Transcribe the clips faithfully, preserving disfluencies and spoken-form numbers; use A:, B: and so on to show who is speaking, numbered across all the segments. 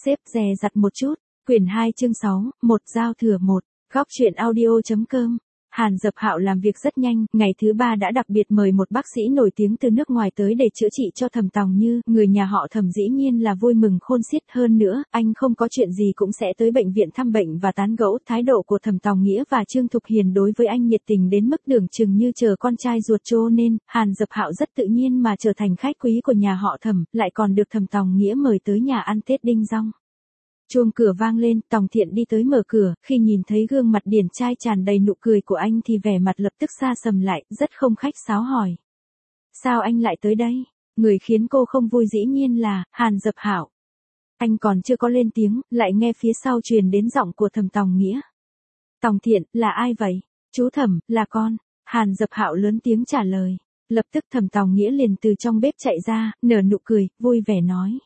A: xếp dè dặt một chút. Quyển hai chương sáu, một giao thừa một, góc truyện audio.com. Hàn Dập Hạo làm việc rất nhanh, ngày thứ ba đã đặc biệt mời một bác sĩ nổi tiếng từ nước ngoài tới để chữa trị cho Thẩm Tòng Như, người nhà họ Thẩm dĩ nhiên là vui mừng khôn xiết. Hơn nữa, anh không có chuyện gì cũng sẽ tới bệnh viện thăm bệnh và tán gẫu. Thái độ của Thẩm Tòng Nghĩa và Trương Thục Hiền đối với anh nhiệt tình đến mức tưởng chừng như chờ con trai ruột, cho nên Hàn Dập Hạo rất tự nhiên mà trở thành khách quý của nhà họ Thẩm, lại còn được Thẩm Tòng Nghĩa mời tới nhà ăn Tết đinh dong. Chuông cửa vang lên, Tòng Thiện đi tới mở cửa, khi nhìn thấy gương mặt điển trai tràn đầy nụ cười của anh thì vẻ mặt lập tức xa sầm lại, rất không khách sáo hỏi. Sao anh lại tới đây? Người khiến cô không vui dĩ nhiên là Hàn Dập Hạo. Anh còn chưa có lên tiếng, lại nghe phía sau truyền đến giọng của Thẩm Tòng Nghĩa. Tòng Thiện, là ai vậy? Chú Thẩm, là con. Hàn Dập Hạo lớn tiếng trả lời. Lập tức Thẩm Tòng Nghĩa liền từ trong bếp chạy ra, nở nụ cười, vui vẻ nói.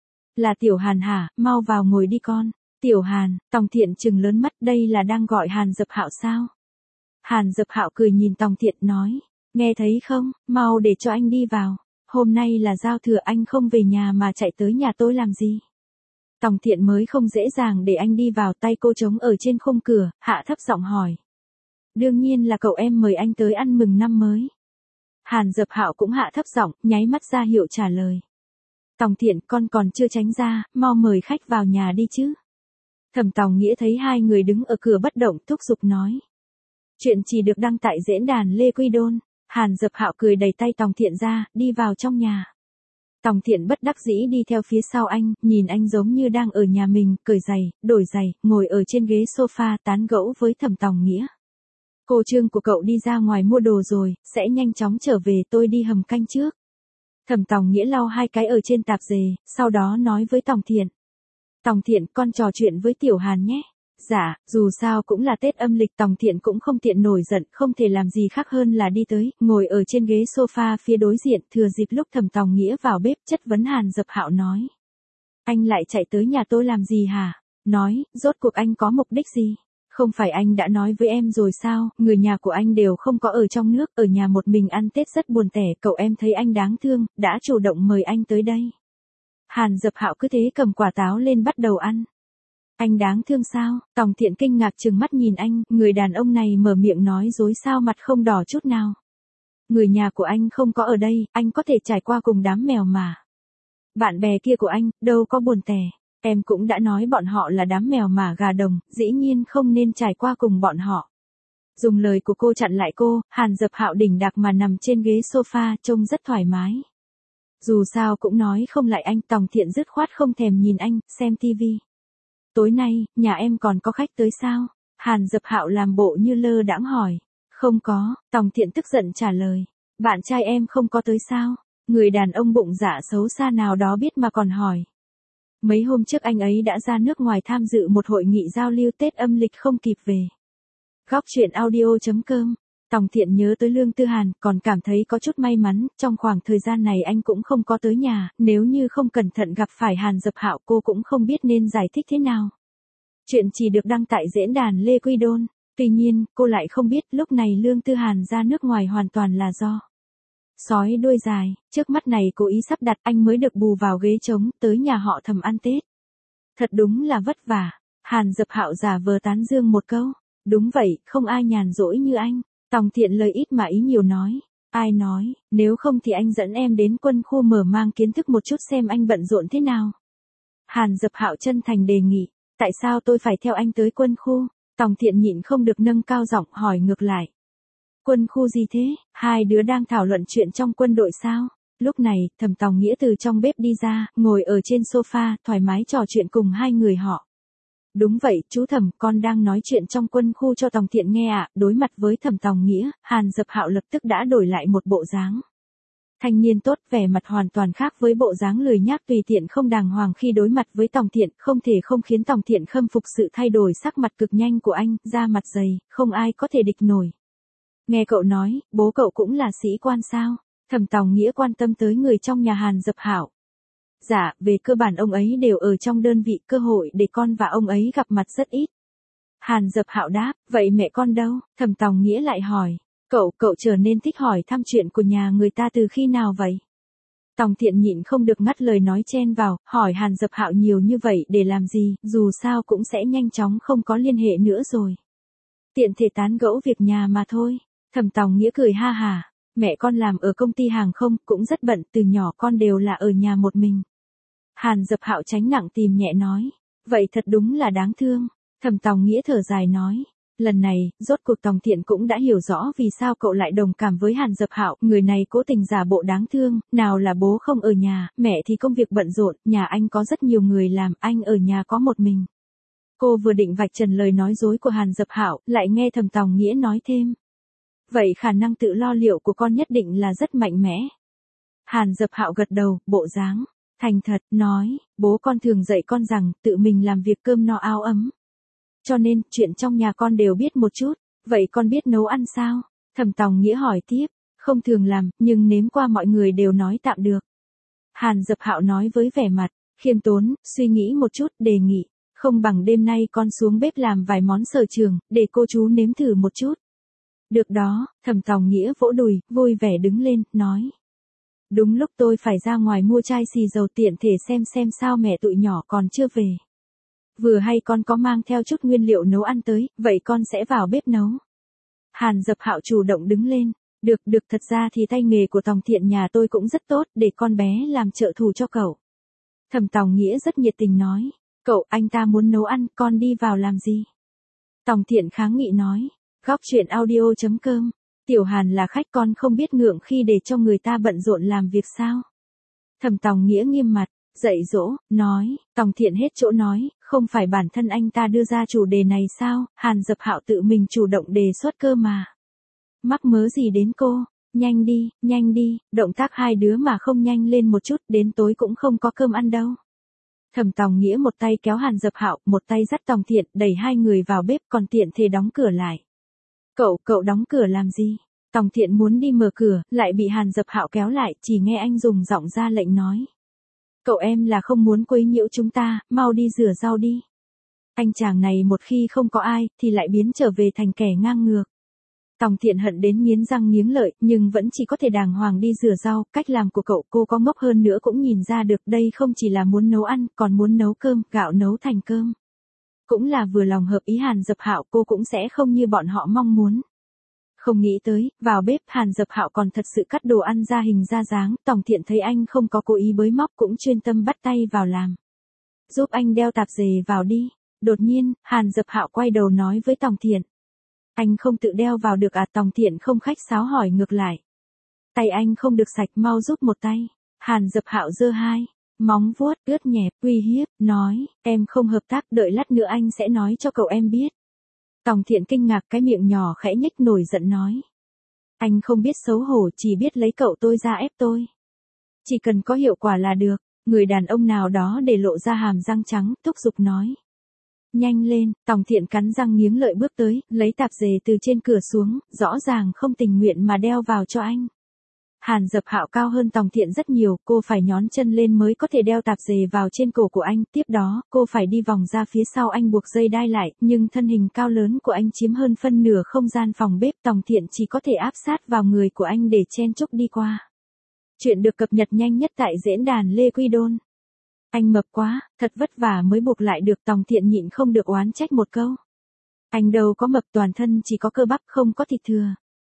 A: Là Tiểu Hàn hả, mau vào ngồi đi con. Tiểu Hàn, Tòng Thiện trừng lớn mắt, đây là đang gọi Hàn Dập Hạo sao? Hàn Dập Hạo cười nhìn Tòng Thiện nói, nghe thấy không, mau để cho anh đi vào. Hôm nay là giao thừa, anh không về nhà mà chạy tới nhà tôi làm gì? Tòng Thiện mới không dễ dàng để anh đi vào, tay cô trống ở trên khung cửa, hạ thấp giọng hỏi. Đương nhiên là cậu em mời anh tới ăn mừng năm mới. Hàn Dập Hạo cũng hạ thấp giọng, nháy mắt ra hiệu trả lời. Tòng Thiện, con còn chưa tránh ra, mau mời khách vào nhà đi chứ. Thẩm Tòng Nghĩa thấy hai người đứng ở cửa bất động, thúc giục nói. Chuyện chỉ được đăng tại diễn đàn Lê Quy Đôn. Hàn Dập Hạo cười đẩy tay Tòng Thiện ra, đi vào trong nhà. Tòng Thiện bất đắc dĩ đi theo phía sau anh, nhìn anh giống như đang ở nhà mình, cởi giày, đổi giày, ngồi ở trên ghế sofa tán gẫu với Thẩm Tòng Nghĩa. Cô Trương của cậu đi ra ngoài mua đồ rồi, sẽ nhanh chóng trở về, tôi đi hầm canh trước. Thẩm Tòng Nghĩa lau hai cái ở trên tạp dề, sau đó nói với Tòng Thiện. Tòng Thiện, con trò chuyện với Tiểu Hàn nhé. Dạ, dù sao cũng là Tết âm lịch. Tòng Thiện cũng không tiện nổi giận, không thể làm gì khác hơn là đi tới, ngồi ở trên ghế sofa phía đối diện, thừa dịp lúc Thẩm Tòng Nghĩa vào bếp, chất vấn Hàn Dập Hạo nói. Anh lại chạy tới nhà tôi làm gì hả? Nói, rốt cuộc anh có mục đích gì? Không phải anh đã nói với em rồi sao, người nhà của anh đều không có ở trong nước, ở nhà một mình ăn Tết rất buồn tẻ, cậu em thấy anh đáng thương, đã chủ động mời anh tới đây. Hàn Dập Hạo cứ thế cầm quả táo lên bắt đầu ăn. Anh đáng thương sao? Tòng Thiện kinh ngạc trừng mắt nhìn anh, người đàn ông này mở miệng nói dối sao mặt không đỏ chút nào. Người nhà của anh không có ở đây, anh có thể trải qua cùng đám mèo mà. Bạn bè kia của anh, đâu có buồn tẻ. Em cũng đã nói bọn họ là đám mèo mà gà đồng, dĩ nhiên không nên trải qua cùng bọn họ. Dùng lời của cô chặn lại cô, Hàn Dập Hạo đỉnh đạc mà nằm trên ghế sofa, trông rất thoải mái. Dù sao cũng nói không lại anh. Tòng Thiện dứt khoát không thèm nhìn anh, xem tivi. Tối nay, nhà em còn có khách tới sao? Hàn Dập Hạo làm bộ như lơ đãng hỏi. Không có, Tòng Thiện tức giận trả lời. Bạn trai em không có tới sao? Người đàn ông bụng dạ xấu xa nào đó biết mà còn hỏi. Mấy hôm trước anh ấy đã ra nước ngoài tham dự một hội nghị giao lưu Tết âm lịch không kịp về. Góc truyện audio.com. Tòng Thiện nhớ tới Lương Tư Hàn, còn cảm thấy có chút may mắn, trong khoảng thời gian này anh cũng không có tới nhà, nếu như không cẩn thận gặp phải Hàn Dập Hạo cô cũng không biết nên giải thích thế nào. Chuyện chỉ được đăng tại diễn đàn Lê Quy Đôn, tuy nhiên, cô lại không biết lúc này Lương Tư Hàn ra nước ngoài hoàn toàn là do sói đuôi dài, trước mắt này cố ý sắp đặt anh mới được bù vào ghế trống, tới nhà họ Thẩm ăn Tết. Thật đúng là vất vả. Hàn Dập Hạo giả vờ tán dương một câu. Đúng vậy, không ai nhàn rỗi như anh. Tòng Thiện lời ít mà ý nhiều nói. Ai nói, nếu không thì anh dẫn em đến quân khu mở mang kiến thức một chút xem anh bận rộn thế nào. Hàn Dập Hạo chân thành đề nghị. Tại sao tôi phải theo anh tới quân khu? Tòng Thiện nhịn không được nâng cao giọng hỏi ngược lại. Quân khu gì thế? Hai đứa đang thảo luận chuyện trong quân đội sao? Lúc này, Thẩm Tòng Nghĩa từ trong bếp đi ra, ngồi ở trên sofa, thoải mái trò chuyện cùng hai người họ. Đúng vậy, chú Thẩm, con đang nói chuyện trong quân khu cho Tòng Thiện nghe ạ. Đối mặt với Thẩm Tòng Nghĩa, Hàn Dập Hạo lập tức đã đổi lại một bộ dáng. Thanh niên tốt, vẻ mặt hoàn toàn khác với bộ dáng lười nhác tùy tiện không đàng hoàng khi đối mặt với Tòng Thiện, không thể không khiến Tòng Thiện khâm phục sự thay đổi sắc mặt cực nhanh của anh, da mặt dày, không ai có thể địch nổi. Nghe cậu nói, bố cậu cũng là sĩ quan sao? Thẩm Tòng Nghĩa quan tâm tới người trong nhà Hàn Dập Hạo. Dạ, về cơ bản ông ấy đều ở trong đơn vị, cơ hội để con và ông ấy gặp mặt rất ít. Hàn Dập Hạo đáp, vậy mẹ con đâu? Thẩm Tòng Nghĩa lại hỏi. Cậu, cậu trở nên thích hỏi thăm chuyện của nhà người ta từ khi nào vậy? Tòng Thiện nhịn không được ngắt lời nói chen vào, hỏi Hàn Dập Hạo nhiều như vậy để làm gì, dù sao cũng sẽ nhanh chóng không có liên hệ nữa rồi. Tiện thể tán gẫu việc nhà mà thôi. Thẩm Tòng Nghĩa cười ha hả, mẹ con làm ở công ty hàng không, cũng rất bận, từ nhỏ con đều là ở nhà một mình. Hàn Dập Hạo tránh nặng tìm nhẹ nói, vậy thật đúng là đáng thương. Thẩm Tòng Nghĩa thở dài nói, lần này, rốt cuộc Tòng Thiện cũng đã hiểu rõ vì sao cậu lại đồng cảm với Hàn Dập Hạo, người này cố tình giả bộ đáng thương, nào là bố không ở nhà, mẹ thì công việc bận rộn, nhà anh có rất nhiều người làm, anh ở nhà có một mình. Cô vừa định vạch trần lời nói dối của Hàn Dập Hạo, lại nghe Thẩm Tòng Nghĩa nói thêm. Vậy khả năng tự lo liệu của con nhất định là rất mạnh mẽ. Hàn Dập Hạo gật đầu, bộ dáng thành thật, nói, bố con thường dạy con rằng, tự mình làm việc cơm no áo ấm. Cho nên, chuyện trong nhà con đều biết một chút, vậy con biết nấu ăn sao? Thẩm Tòng Nghĩa hỏi tiếp, không thường làm, nhưng nếm qua mọi người đều nói tạm được. Hàn Dập Hạo nói với vẻ mặt khiêm tốn, suy nghĩ một chút, đề nghị, không bằng đêm nay con xuống bếp làm vài món sở trường, để cô chú nếm thử một chút. Được đó, Thẩm Tòng Nghĩa vỗ đùi, vui vẻ đứng lên, nói. Đúng lúc tôi phải ra ngoài mua chai xì dầu tiện thể xem xem sao mẹ tụi nhỏ còn chưa về. Vừa hay con có mang theo chút nguyên liệu nấu ăn tới, vậy con sẽ vào bếp nấu. Hàn Dập Hạo chủ động đứng lên, được được thật ra thì tay nghề của Tòng Thiện nhà tôi cũng rất tốt, để con bé làm trợ thủ cho cậu. Thẩm Tòng Nghĩa rất nhiệt tình nói, cậu anh ta muốn nấu ăn, con đi vào làm gì? Tòng Thiện kháng nghị nói, góc chuyện audio chấm com, Tiểu Hàn là khách con không biết ngượng khi để cho người ta bận rộn làm việc sao? Thẩm Tòng Nghĩa nghiêm mặt, dạy dỗ, nói, Tòng Thiện hết chỗ nói, không phải bản thân anh ta đưa ra chủ đề này sao, Hàn Dập Hạo tự mình chủ động đề xuất cơ mà. Mắc mớ gì đến cô, nhanh đi, nhanh đi, động tác hai đứa mà không nhanh lên một chút, đến tối cũng không có cơm ăn đâu. Thẩm Tòng Nghĩa một tay kéo Hàn Dập Hạo, một tay dắt Tòng Thiện, đẩy hai người vào bếp, còn tiện thể đóng cửa lại. Cậu, cậu đóng cửa làm gì? Tòng Thiện muốn đi mở cửa, lại bị Hàn Dập Hạo kéo lại, chỉ nghe anh dùng giọng ra lệnh nói. Cậu em là không muốn quấy nhiễu chúng ta, mau đi rửa rau đi. Anh chàng này một khi không có ai, thì lại biến trở về thành kẻ ngang ngược. Tòng Thiện hận đến nghiến răng nghiến lợi, nhưng vẫn chỉ có thể đàng hoàng đi rửa rau, cách làm của cậu cô có ngốc hơn nữa cũng nhìn ra được đây không chỉ là muốn nấu ăn, còn muốn nấu cơm, gạo nấu thành cơm. Cũng là vừa lòng hợp ý Hàn Dập Hạo, cô cũng sẽ không như bọn họ mong muốn. Không nghĩ tới, vào bếp Hàn Dập Hạo còn thật sự cắt đồ ăn ra hình ra dáng, Tòng Thiện thấy anh không có cố ý bới móc cũng chuyên tâm bắt tay vào làm. Giúp anh đeo tạp dề vào đi. Đột nhiên, Hàn Dập Hạo quay đầu nói với Tòng Thiện. Anh không tự đeo vào được à? Tòng Thiện không khách sáo hỏi ngược lại. Tay anh không được sạch, mau giúp một tay. Hàn Dập Hạo giơ hai móng vuốt ướt nhẹp, uy hiếp, nói, em không hợp tác, đợi lát nữa anh sẽ nói cho cậu em biết. Tòng Thiện kinh ngạc, cái miệng nhỏ khẽ nhếch, nổi giận nói. Anh không biết xấu hổ, chỉ biết lấy cậu tôi ra ép tôi. Chỉ cần có hiệu quả là được. Người đàn ông nào đó để lộ ra hàm răng trắng, thúc giục nói. Nhanh lên, Tòng Thiện cắn răng nghiến lợi bước tới, lấy tạp dề từ trên cửa xuống, rõ ràng không tình nguyện mà đeo vào cho anh. Hàn Dập Hạo cao hơn Tòng Thiện rất nhiều, cô phải nhón chân lên mới có thể đeo tạp dề vào trên cổ của anh, tiếp đó, cô phải đi vòng ra phía sau anh buộc dây đai lại, nhưng thân hình cao lớn của anh chiếm hơn phân nửa không gian phòng bếp, Tòng Thiện chỉ có thể áp sát vào người của anh để chen chúc đi qua. Chuyện được cập nhật nhanh nhất tại diễn đàn Lê Quy Đôn. Anh mập quá, thật vất vả mới buộc lại được, Tòng Thiện nhịn không được oán trách một câu. Anh đâu có mập, toàn thân chỉ có cơ bắp không có thịt thừa.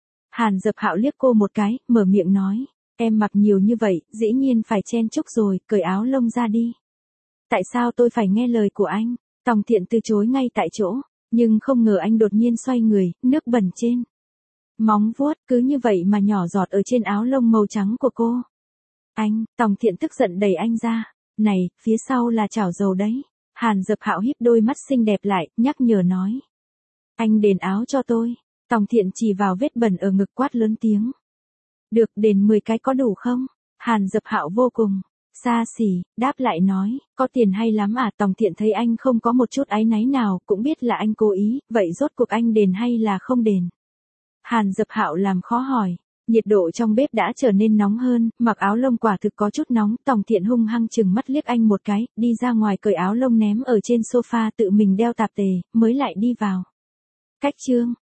A: Hàn Dập Hạo liếc cô một cái, mở miệng nói, em mập nhiều như vậy, dĩ nhiên phải chen chúc rồi, cởi áo lông ra đi. Tại sao tôi phải nghe lời của anh? Tòng Thiện từ chối ngay tại chỗ, nhưng không ngờ anh đột nhiên xoay người, nước bẩn trên móng vuốt, cứ như vậy mà nhỏ giọt ở trên áo lông màu trắng của cô. Anh, Tòng Thiện tức giận đẩy anh ra, này, phía sau là chảo dầu đấy. Hàn Dập Hạo híp đôi mắt xinh đẹp lại, nhắc nhở nói. Anh đền áo cho tôi. Tòng Thiện chỉ vào vết bẩn ở ngực quát lớn tiếng. Được, đền mười cái có đủ không? Hàn Dập Hạo vô cùng xa xỉ, đáp lại nói, có tiền hay lắm à? Tòng Thiện thấy anh không có một chút áy náy nào, cũng biết là anh cố ý, vậy rốt cuộc anh đền hay là không đền? Hàn Dập Hạo làm khó hỏi. Nhiệt độ trong bếp đã trở nên nóng hơn, mặc áo lông quả thực có chút nóng, Tòng Thiện hung hăng chừng mắt liếc anh một cái, đi ra ngoài cởi áo lông ném ở trên sofa, tự mình đeo tạp dề, mới lại đi vào. Cách chương